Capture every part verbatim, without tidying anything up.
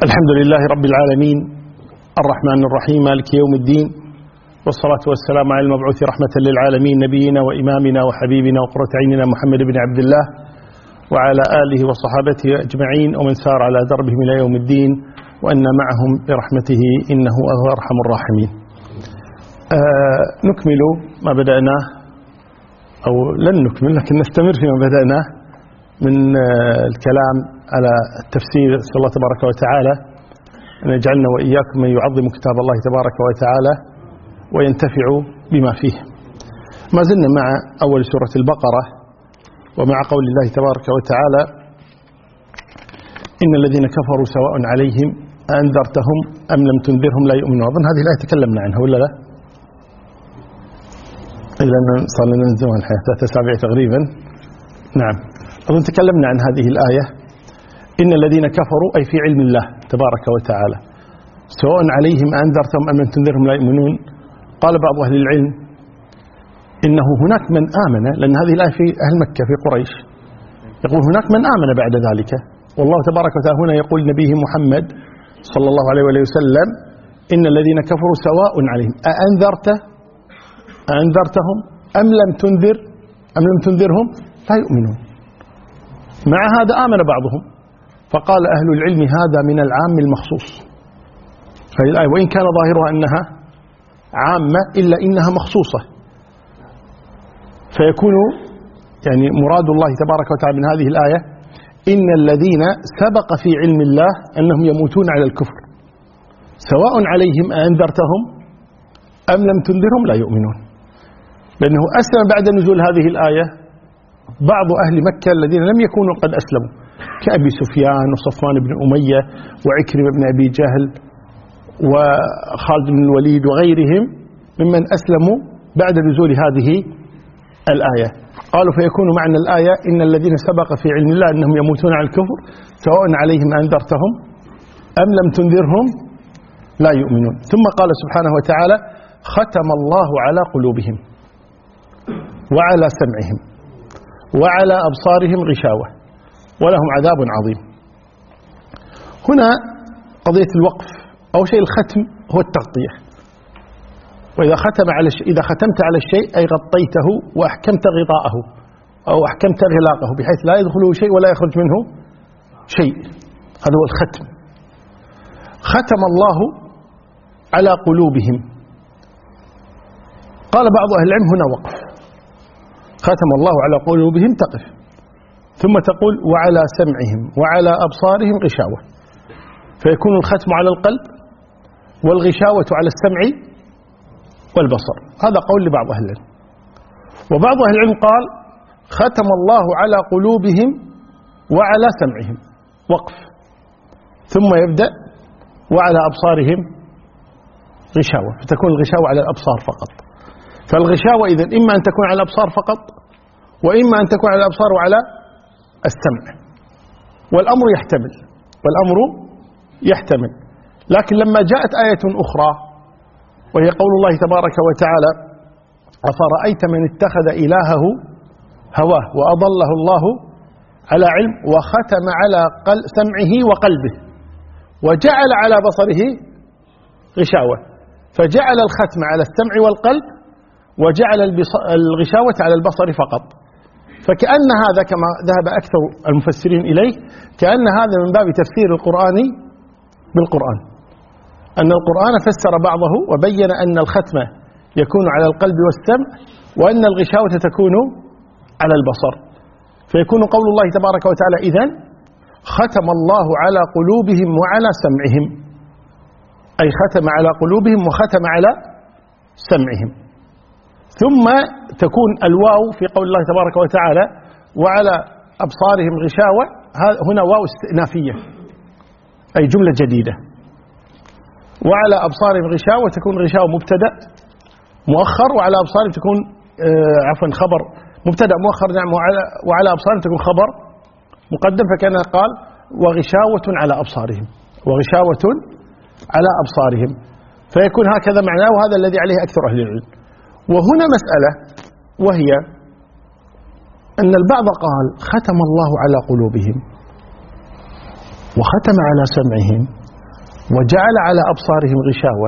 الحمد لله رب العالمين الرحمن الرحيم مالك يوم الدين، والصلاة والسلام على المبعوث رحمة للعالمين نبينا وإمامنا وحبيبنا وقرة عيننا محمد بن عبد الله وعلى آله وصحابته أجمعين ومن سار على دربهم إلى يوم الدين، وأن معهم برحمته إنه هو أرحم الراحمين. آه نكمل ما بدأناه، أو لن نكمل لكن نستمر فيما بدأناه من آه الكلام على التفسير. نسأل الله تبارك وتعالى أن يجعلنا وإياكم من يعظم كتاب الله تبارك وتعالى وينتفع بما فيه. ما زلنا مع أول سورة البقرة ومع قول الله تبارك وتعالى: إن الذين كفروا سواء عليهم أنذرتهم أم لم تنذرهم لا يؤمنون. أظن هذه الآية تكلمنا عنها ولا لا؟ إلى أن صار لنا من زمان ثلاثة أسابيع تقريبا. نعم، أظن تكلمنا عن هذه الآية: إن الذين كفروا أي في علم الله تبارك وتعالى سواء عليهم أنذرتهم أم لم تنذرهم لا يؤمنون. قال بعض أهل العلم إنه هناك من آمن، لأن هذه الآية في أهل مكة في قريش، يقول هناك من آمن بعد ذلك، والله تبارك وتعالى هنا يقول نبيه محمد صلى الله عليه وآله وسلم: إن الذين كفروا سواء عليهم أأنذرت أأنذرتهم أم لم تنذر أم لم تنذرهم لا يؤمنون. مع هذا آمن بعضهم، فقال أهل العلم هذا من العام المخصوص. فهذه الآية وإن كان ظاهرها أنها عامة إلا إنها مخصوصة، فيكون يعني مراد الله تبارك وتعالى من هذه الآية إن الذين سبق في علم الله أنهم يموتون على الكفر سواء عليهم أنذرتهم أم لم تنذرهم لا يؤمنون. لأنه أسلم بعد نزول هذه الآية بعض أهل مكة الذين لم يكونوا قد أسلموا، كأبي سفيان وصفوان بن أمية وعكرمة بن أبي جهل وخالد بن الوليد وغيرهم ممن أسلموا بعد نزول هذه الآية. قالوا فيكون معنى الآية إن الذين سبق في علم الله أنهم يموتون على الكفر سواء عليهم أنذرتهم أم لم تنذرهم لا يؤمنون. ثم قال سبحانه وتعالى: ختم الله على قلوبهم وعلى سمعهم وعلى أبصارهم غشاوة ولهم عذاب عظيم. هنا قضية الوقف أو شيء الختم هو التغطية، وإذا ختم على الشيء إذا ختمت على الشيء أي غطيته وأحكمت غطاءه أو أحكمت غلاقه بحيث لا يدخله شيء ولا يخرج منه شيء، هذا هو الختم. ختم الله على قلوبهم. قال بعض أهل العلم هنا وقف، ختم الله على قلوبهم تقف، ثم تقول وعلى سمعهم وعلى أبصارهم غشاوة، فيكون الختم على القلب والغشاوة على السمع والبصر. هذا قول لبعض أهل العلم. وبعض أهل العلم قال ختم الله على قلوبهم وعلى سمعهم وقف، ثم يبدأ وعلى أبصارهم غشاوة، فتكون الغشاوة على الأبصار فقط. فالغشاوة إذن إما أن تكون على الأبصار فقط، وإما أن تكون على الأبصار وعلى السمع، والأمر يحتمل والأمر يحتمل لكن لما جاءت آية أخرى وهي قول الله تبارك وتعالى: أفرأيت من اتخذ إلهه هواه وأضله الله على علم وختم على سمعه وقلبه وجعل على بصره غشاوة، فجعل الختم على السمع والقلب وجعل الغشاوة على البصر فقط. فكأن هذا كما ذهب أكثر المفسرين إليه كأن هذا من باب تفسير القرآن بالقرآن، أن القرآن فسر بعضه وبين أن الختم يكون على القلب والسمع وأن الغشاوة تكون على البصر. فيكون قول الله تبارك وتعالى إذن ختم الله على قلوبهم وعلى سمعهم، أي ختم على قلوبهم وختم على سمعهم. ثم تكون الواو في قول الله تبارك وتعالى وعلى أبصارهم غشاوة، هنا واو استئنافية أي جملة جديدة. وعلى أبصارهم غشاوة تكون غشاوة مبتدأ مؤخر، وعلى أبصارهم تكون آه عفوا خبر مبتدأ مؤخر، نعم، وعلى, وعلى أبصارهم تكون خبر مقدم، فكان قال وغشاوة على أبصارهم وغشاوة على أبصارهم، فيكون هكذا معناه، وهذا الذي عليه أكثر أهل العلم. وهنا مسألة وهي أن البعض قال ختم الله على قلوبهم وختم على سمعهم وجعل على أبصارهم غشاوة،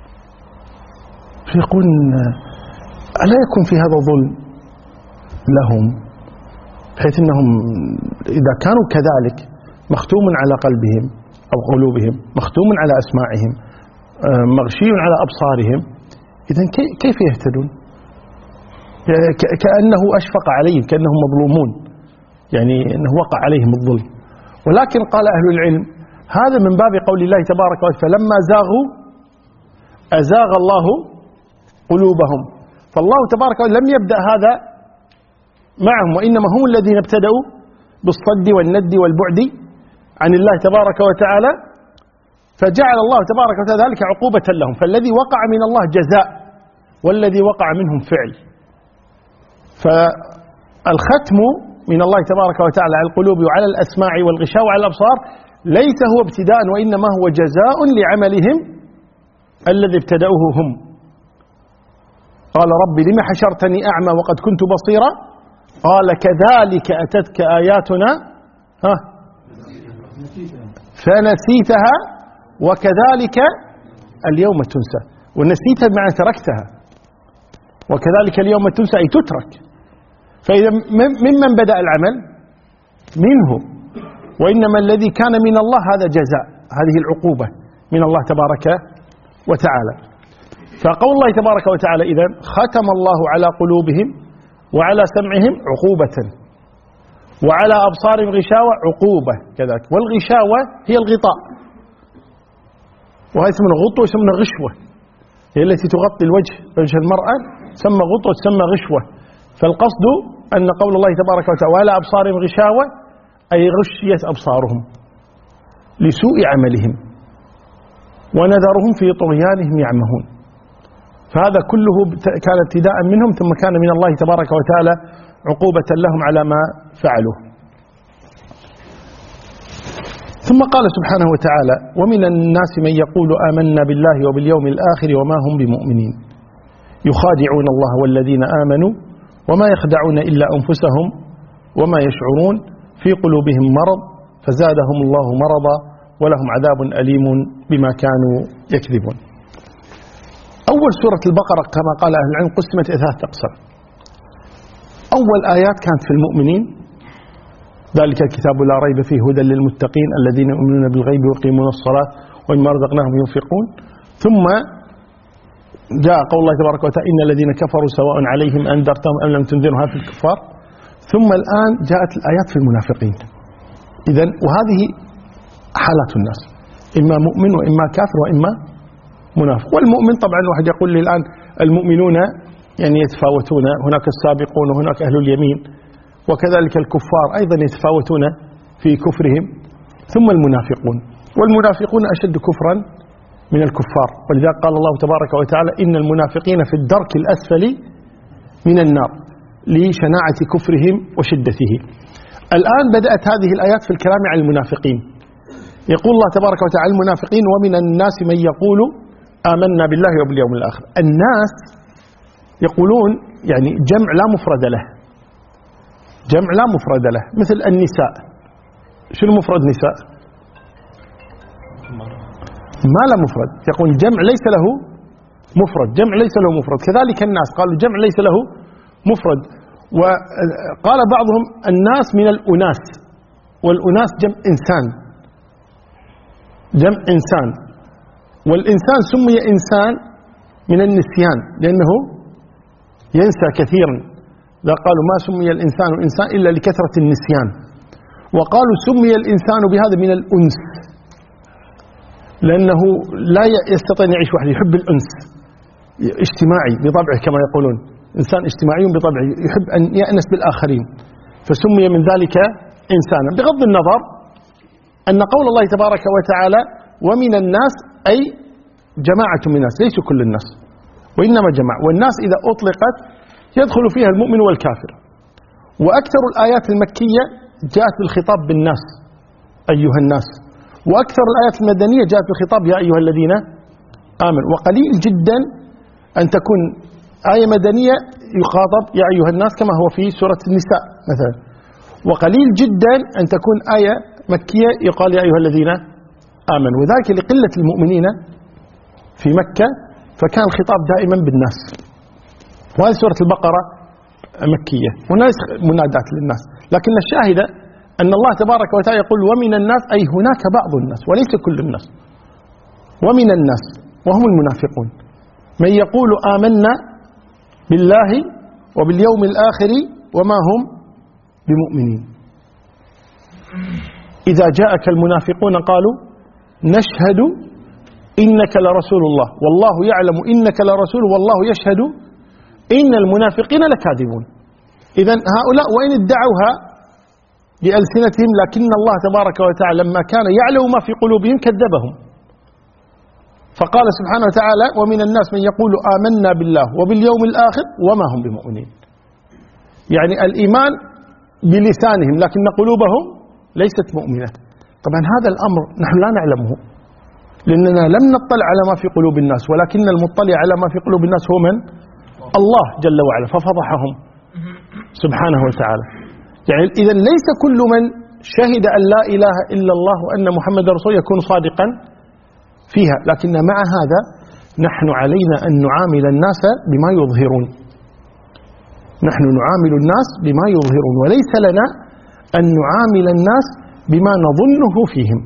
فيقول ألا يكون في هذا ظلم لهم، بحيث أنهم إذا كانوا كذلك مختوم على قلبهم أو قلوبهم، مختوم على أسماعهم، مغشي على أبصارهم، إذن كيف يهتدون؟ كأنه أشفق عليهم، كأنهم مظلومون، يعني أنه وقع عليهم الظلم. ولكن قال أهل العلم هذا من باب قول الله تبارك وتعالى فلما زاغوا أزاغ الله قلوبهم، فالله تبارك وتعالى لم يبدأ هذا معهم، وإنما هم الذين ابتدأوا بالصد والند والبعد عن الله تبارك وتعالى، فجعل الله تبارك وتعالى ذلك عقوبة لهم، فالذي وقع من الله جزاء والذي وقع منهم فعل. فالختم من الله تبارك وتعالى على القلوب وعلى الأسماع والغشاء وعلى الأبصار ليس هو ابتداء، وإنما هو جزاء لعملهم الذي ابتدأوه هم. قال رب لم حشرتني أعمى وقد كنت بصيرا قال كذلك أتتك آياتنا ها فنسيتها وكذلك اليوم تنسى. ونسيتها بمعنى تركتها، وكذلك اليوم تنسى أي تترك. فإذا ممن بدأ العمل منه، وإنما الذي كان من الله هذا جزاء، هذه العقوبة من الله تبارك وتعالى. فقول الله تبارك وتعالى إذن ختم الله على قلوبهم وعلى سمعهم عقوبة وعلى أبصارهم غشاوة عقوبة كذلك. والغشاوة هي الغطاء، وهي اسمها غطوة واسمها غشوة، هي التي تغطي الوجه، وجه المرأة تسمى غطوة تسمى غشوة. فالقصد أن قول الله تبارك وتعالى وعلى أبصارهم غشاوة أي غشيت أبصارهم لسوء عملهم ونذرهم في طغيانهم يعمهون. فهذا كله كان ابتداء منهم، ثم كان من الله تبارك وتعالى عقوبة لهم على ما فعلوه. ثم قال سبحانه وتعالى ومن الناس من يقول آمنا بالله وباليوم الآخر وما هم بمؤمنين يخادعون الله والذين آمنوا وما يخدعون إلا أنفسهم وما يشعرون في قلوبهم مرض فزادهم الله مرضا ولهم عذاب أليم بما كانوا يكذبون. أول سورة البقرة كما قال أهل العلم قسمت إلى ثلاثة أقسام. أول آيات كانت في المؤمنين، ذلك الكتاب لا ريب فيه هدى للمتقين الذين يؤمنون بالغيب ويقيمون الصلاة ومما رزقناهم ينفقون. ثم جاء قول الله تبارك وتعالى إن الذين كفروا سواء عليهم أنذرتهم أم لم تنذرهم في الكفار. ثم الآن جاءت الآيات في المنافقين. إذن وهذه حالات الناس، إما مؤمن وإما كافر وإما منافق. والمؤمن طبعا واحد يقول لي الآن المؤمنون يعني يتفاوتون، هناك السابقون وهناك أهل اليمين، وكذلك الكفار أيضا يتفاوتون في كفرهم. ثم المنافقون، والمنافقون أشد كفرا من الكفار، ولذلك قال الله تبارك وتعالى إن المنافقين في الدرك الأسفل من النار لشناعة كفرهم وشدته. الآن بدأت هذه الآيات في الكلام عن المنافقين. يقول الله تبارك وتعالى المنافقين ومن الناس من يقول آمنا بالله وباليوم الآخر. الناس يقولون يعني جمع لا مفرد له، جمع لا مفرد له، مثل النساء. شنو مفرد نساء؟ ما لا مفرد، يقول جمع ليس له مفرد، جمع ليس له مفرد. كذلك الناس قالوا جمع ليس له مفرد. وقال بعضهم الناس من الأناس، والأناس جمع إنسان، جمع إنسان، والإنسان سمي إنسان من النسيان لأنه ينسى كثيرا. لا قالوا ما سمي الإنسان إنسان إلا لكثرة النسيان. وقالوا سمي الإنسان بهذا من الأنس لأنه لا يستطيع أن يعيش وحده، يحب الأنس، اجتماعي بطبعه كما يقولون، إنسان اجتماعي بطبعه يحب أن يأنس بالآخرين، فسمي من ذلك إنسانا. بغض النظر أن قول الله تبارك وتعالى ومن الناس أي جماعة من الناس، ليس كل الناس وإنما جماعة. والناس إذا أطلقت يدخل فيها المؤمن والكافر. وأكثر الآيات المكية جاءت بالخطاب بالناس أيها الناس، وأكثر الآيات المدنية جاءت بالخطاب يا أيها الذين آمنوا. وقليل جدا أن تكون آية مدنية يخاطب يا أيها الناس كما هو في سورة النساء مثلا، وقليل جدا أن تكون آية مكية يقال يا أيها الذين آمنوا، وذلك لقلة المؤمنين في مكة فكان الخطاب دائما بالناس. وهذه سورة البقرة مكية وليس منادات للناس، لكن الشاهد أن الله تبارك وتعالى يقول ومن الناس، أي هناك بعض الناس وليس كل الناس، ومن الناس وهم المنافقون من يقول آمنا بالله وباليوم الآخر وما هم بمؤمنين. إذا جاءك المنافقون قالوا نشهد إنك لرسول الله والله يعلم إنك لرسول والله يشهد إن المنافقين لكاذبون. إذن هؤلاء وإن ادعوها بألسنتهم لكن الله تبارك وتعالى لما كان يعلم ما في قلوبهم كذبهم، فقال سبحانه وتعالى ومن الناس من يقول آمنا بالله وباليوم الآخر وما هم بمؤمنين. يعني الإيمان بلسانهم لكن قلوبهم ليست مؤمنة. طبعا هذا الأمر نحن لا نعلمه لأننا لم نطلع على ما في قلوب الناس، ولكن المطلع على ما في قلوب الناس هو من؟ الله جل وعلا، ففضحهم سبحانه وتعالى. يعني إذا ليس كل من شهد أن لا إله إلا الله وأن محمد رسول يكون صادقا فيها، لكن مع هذا نحن علينا أن نعامل الناس بما يظهرون، نحن نعامل الناس بما يظهرون، وليس لنا أن نعامل الناس بما نظنه فيهم.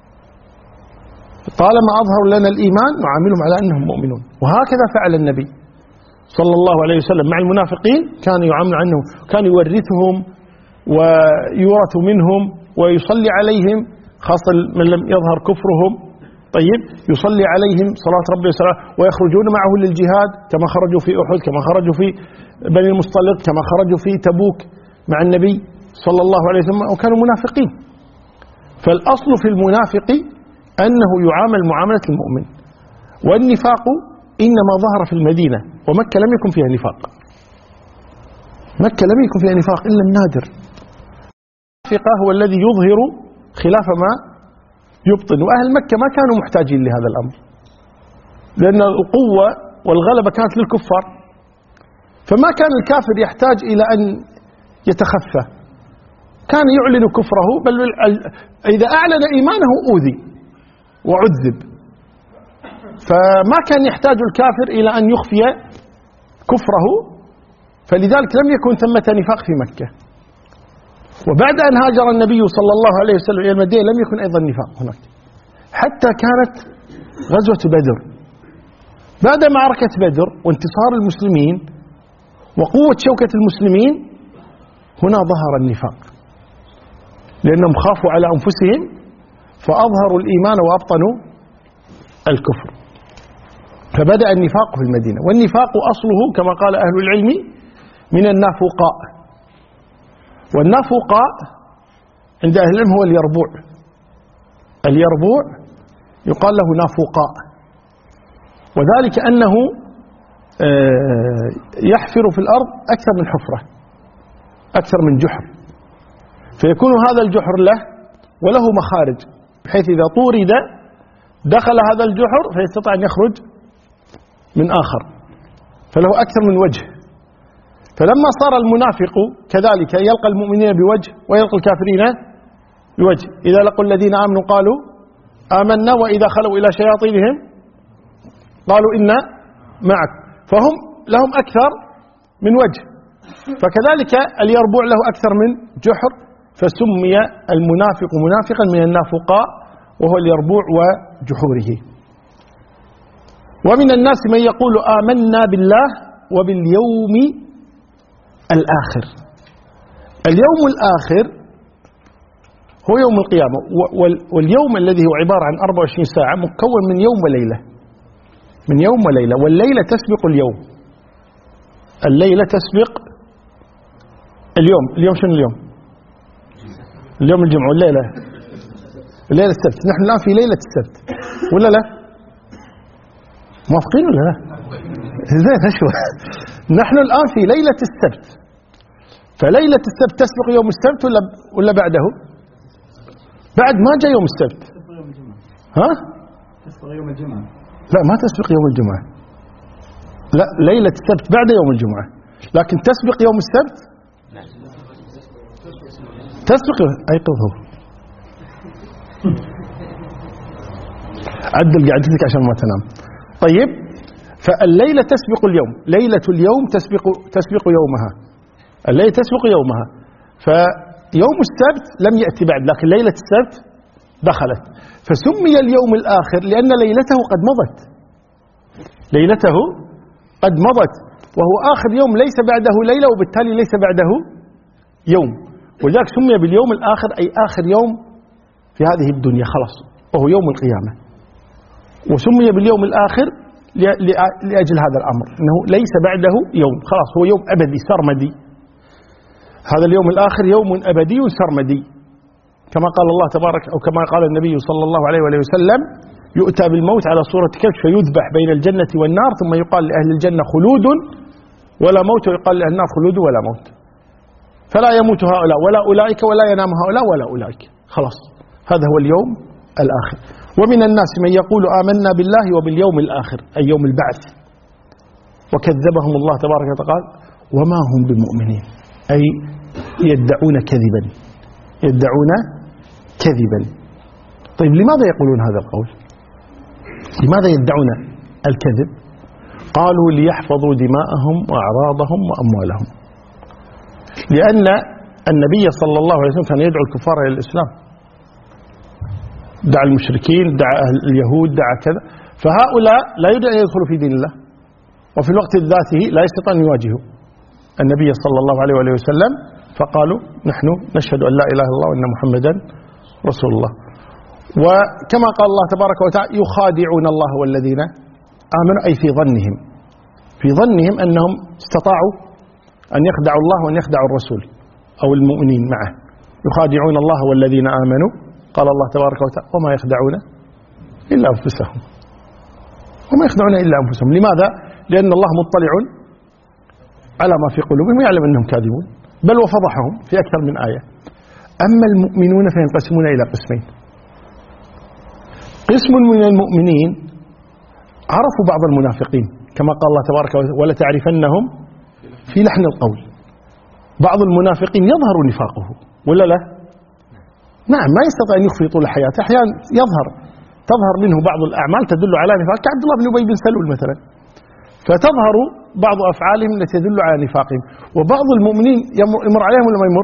طالما أظهروا لنا الإيمان نعاملهم على أنهم مؤمنون. وهكذا فعل النبي صلى الله عليه وسلم مع المنافقين، كان يعامل عنهم، كان يورثهم ويورث منهم ويصلي عليهم، خاصة من لم يظهر كفرهم، طيب يصلي عليهم صلاة ربي وسلامه، ويخرجون معه للجهاد كما خرجوا في أحد، كما خرجوا في بني المصطلق، كما خرجوا في تبوك مع النبي صلى الله عليه وسلم، وكانوا منافقين. فالأصل في المنافق أنه يعامل معاملة المؤمن. والنفاق إنما ظهر في المدينة، ومكة لم يكن فيها نفاق، مكة لم يكن فيها نفاق إلا النادر. النافق هو الذي يظهر خلاف ما يبطن، وأهل مكة ما كانوا محتاجين لهذا الأمر، لأن القوة والغلبة كانت للكفار، فما كان الكافر يحتاج إلى أن يتخفى، كان يعلن كفره، بل إذا أعلن إيمانه أوذي وعذب، فما كان يحتاج الكافر إلى أن يخفي كفره، فلذلك لم يكن ثمة نفاق في مكة. وبعد أن هاجر النبي صلى الله عليه وسلم إلى المدينة لم يكن أيضا نفاق هناك، حتى كانت غزوة بدر. بعد معركة بدر وانتصار المسلمين وقوة شوكة المسلمين، هنا ظهر النفاق، لأنهم خافوا على أنفسهم فأظهروا الإيمان وأبطنوا الكفر، فبدأ النفاق في المدينة. والنفاق أصله كما قال أهل العلم من النافقاء، والنافقاء عند أهل العلم هو اليربوع، اليربوع يقال له نافقاء، وذلك أنه يحفر في الأرض أكثر من حفرة، أكثر من جحر، فيكون هذا الجحر له وله مخارج، بحيث إذا طورد دخل هذا الجحر فيستطيع أن يخرج من آخر، فله أكثر من وجه. فلما صار المنافق كذلك يلقى المؤمنين بوجه ويلقى الكافرين بوجه، إذا لقوا الذين آمنوا قالوا آمنا وإذا خلوا إلى شياطينهم قالوا إنا معك، فهم لهم أكثر من وجه. فكذلك اليربوع له أكثر من جحر، فسمي المنافق منافقا من النافقاء، وهو اليربوع وجحوره. ومن الناس من يقول آمنا بالله وباليوم الآخر. اليوم الآخر هو يوم القيامة، واليوم الذي هو عبارة عن أربع وعشرين ساعة مكون من يوم وليلة، من يوم وليلة، والليلة تسبق اليوم، الليلة تسبق اليوم. اليوم شنو اليوم؟ اليوم الجمعة، والليلة الليلة السبت. نحن الآن في ليلة السبت ولا لا؟ موافقين ولا لا؟ زين أشوف. نحن الآن في ليلة السبت، فليلة السبت تسبق يوم السبت ولا ولا بعده؟ بعد ما جاء يوم السبت. ها؟ تسبق يوم الجمعة. لا ما تسبق يوم الجمعة. لا، ليلة السبت بعد يوم الجمعة، لكن تسبق يوم السبت. تسبق. أيقظه. عدل قعدتك عشان ما تنام. طيب، فالليلة تسبق اليوم، ليلة اليوم تسبق تسبق يومها، الليلة تسبق يومها. فيوم السبت لم يأتي بعد، لكن ليلة السبت دخلت، فسمي اليوم الآخر لأن ليلته قد مضت، ليلته قد مضت، وهو آخر يوم ليس بعده ليلة، وبالتالي ليس بعده يوم، ولذلك سمي باليوم الآخر، أي آخر يوم في هذه الدنيا خلاص، وهو يوم القيامة. وسمي باليوم الآخر لأجل هذا الأمر، أنه ليس بعده يوم، خلاص هو يوم أبدي سرمدي. هذا اليوم الآخر يوم أبدي سرمدي، كما قال الله تبارك، أو كما قال النبي صلى الله عليه وآله وسلم: يؤتى بالموت على صورة كبش فيذبح بين الجنة والنار، ثم يقال لأهل الجنة خلود ولا موت، ويقال لأهل النار خلود ولا موت، فلا يموت هؤلاء ولا أولئك، ولا ينام هؤلاء ولا أولئك، خلاص هذا هو اليوم الآخر. ومن الناس من يقول آمنا بالله وباليوم الآخر، أي يوم البعث، وكذبهم الله تبارك وتعالى وما هم بمؤمنين، أي يدعون كذبا، يدعون كذبا. طيب، لماذا يقولون هذا القول؟ لماذا يدعون الكذب؟ قالوا: ليحفظوا دماءهم وأعراضهم وأموالهم، لأن النبي صلى الله عليه وسلم كان يدعو الكفار إلى الإسلام، دعا المشركين، دعا أهل اليهود، دعا كذا، فهؤلاء لا يريد أن يدخلوا في دين الله، وفي الوقت ذاته لا يستطيع أن يواجهوا النبي صلى الله عليه وآله وسلم، فقالوا: نحن نشهد أن لا إله إلا الله وأن محمدا رسول الله. وكما قال الله تبارك وتعالى: يخادعون الله والذين آمنوا، أي في ظنهم، في ظنهم أنهم استطاعوا أن يخدعوا الله وأن يخدعوا الرسول أو المؤمنين معه. يخادعون الله والذين آمنوا، قال الله تبارك وتعالى: وما يخدعون إلا أنفسهم، وما يخدعون إلا أنفسهم. لماذا؟ لأن الله مطلع على ما في قلوبهم ويعلم أنهم كاذبون، بل وفضحهم في أكثر من آية. أما المؤمنون فينقسمون إلى قسمين: قسم من المؤمنين عرفوا بعض المنافقين، كما قال الله تبارك وتعالى: ولتعرفنهم في لحن القول. بعض المنافقين يظهر نفاقه ولا لا؟ نعم، ما يستطيع أن يخفي طول حياته، أحيانا يظهر، تظهر منه بعض الأعمال تدل على نفاق، كعبد الله بن أبي بن سلول مثلا، فتظهر بعض أفعالهم التي تدل على نفاقهم. وبعض المؤمنين يمر عليهم ولا ما يمر؟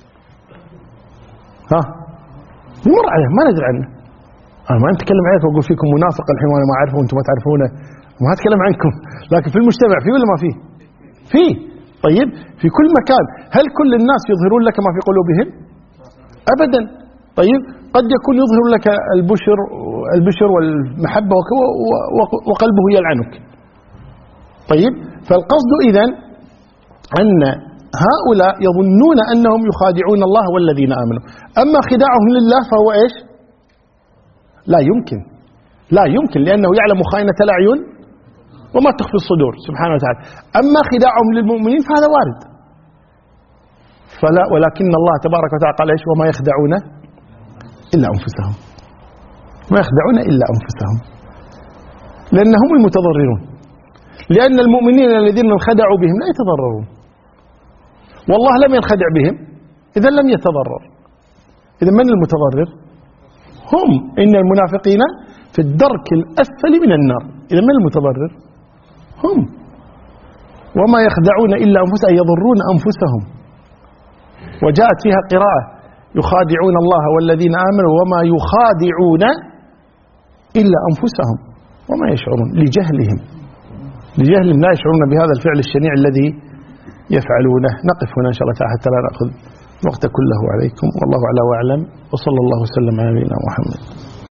ها؟ يمر عليهم، ما ندري عنه. أنا ما أتكلم عليك وأقول فيكم منافق الحين وأنا ما أعرفه وأنتم ما تعرفونه، ما أتكلم عنكم، لكن في المجتمع فيه ولا ما فيه؟ فيه. طيب، في كل مكان. هل كل الناس يظهرون لك ما في قلوبهم؟ أبدا. طيب، قد يكون يظهر لك البشر البشر والمحبة وقلبه يلعنك. طيب، فالقصد إذن أن هؤلاء يظنون أنهم يخادعون الله والذين آمنوا، أما خداعهم لله فهو إيش؟ لا يمكن، لا يمكن، لأنه يعلم خائنة الأعين وما تخفي الصدور سبحانه وتعالى. أما خداعهم للمؤمنين فهذا وارد، فلا، ولكن الله تبارك وتعالى قال إيش؟ وما يخدعون إلا أنفسهم، ما يخدعون إلا أنفسهم، لأنهم المتضررون، لأن المؤمنين الذين انخدعوا بهم لا يتضررون، والله لم ينخدع بهم إذا لم يتضرر. إذا من المتضرر؟ هم. إن المنافقين في الدرك الأسفل من النار. إذا من المتضرر؟ هم. وما يخدعون إلا أنفسهم، أي يضرون أنفسهم. وجاءت فيها قراءة: يخادعون الله والذين آمنوا وما يخادعون إلا أنفسهم وما يشعرون، لجهلهم، لجهلهم لا يشعرون بهذا الفعل الشنيع الذي يفعلونه. نقف هنا إن شاء الله تعالى حتى لا نأخذ الوقت كله عليكم، والله أعلى وأعلم، وصلى الله وسلم على نبينا محمد.